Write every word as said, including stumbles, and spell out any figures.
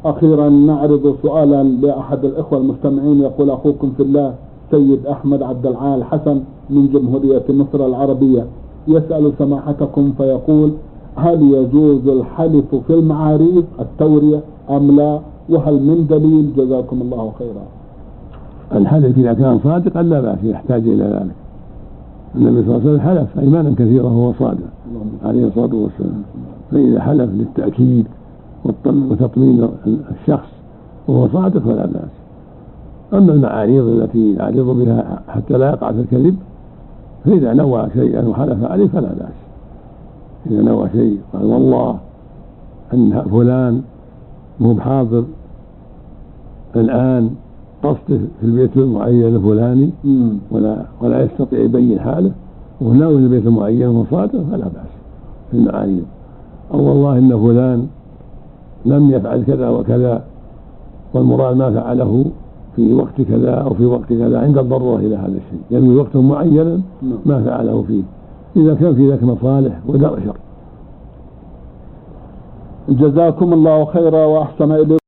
أخيرا نعرض سؤالا لأحد الإخوة المستمعين. يقول أخوكم في الله سيد أحمد عبد العال حسن من جمهورية مصر العربية، يسأل سماحتكم فيقول: هل يجوز الحلف في المعاريض التورية أم لا؟ وهل من دليل؟ جزاكم الله خيرا. الحلف إذا كان صادقا لا بأس، يحتاج إلى ذلك. النبي صلى الله عليه وسلم حلف أيمانا كثيرة وهو صادق عليه الصلاة والسلام، فإذا حلف للتأكيد وتطمين الشخص وهو صادق فلا بأس. أما المعاريض التي يعرض بها حتى لا يقع في الكذب، فإذا نوى شيئا وحلف عليه فلا بأس. إذا نوى شيء قال والله أن فلان مو بحاضر الآن، قصده في البيت المعين الفلاني ولا ولا يستطيع يبين حاله وناوي البيت المعين وصادق فلا بأس في المعاريض. أو والله إن فلان لم يفعل كذا وكذا والمراد ما فعله في وقت كذا أو في وقت كذا عند الضرورة إلى هذا الشيء، ينوي وقتا معينا ما فعله فيه، إذا كان في ذلك مصالح ودرء شر. جزاكم الله خيرا وأحسن إليكم.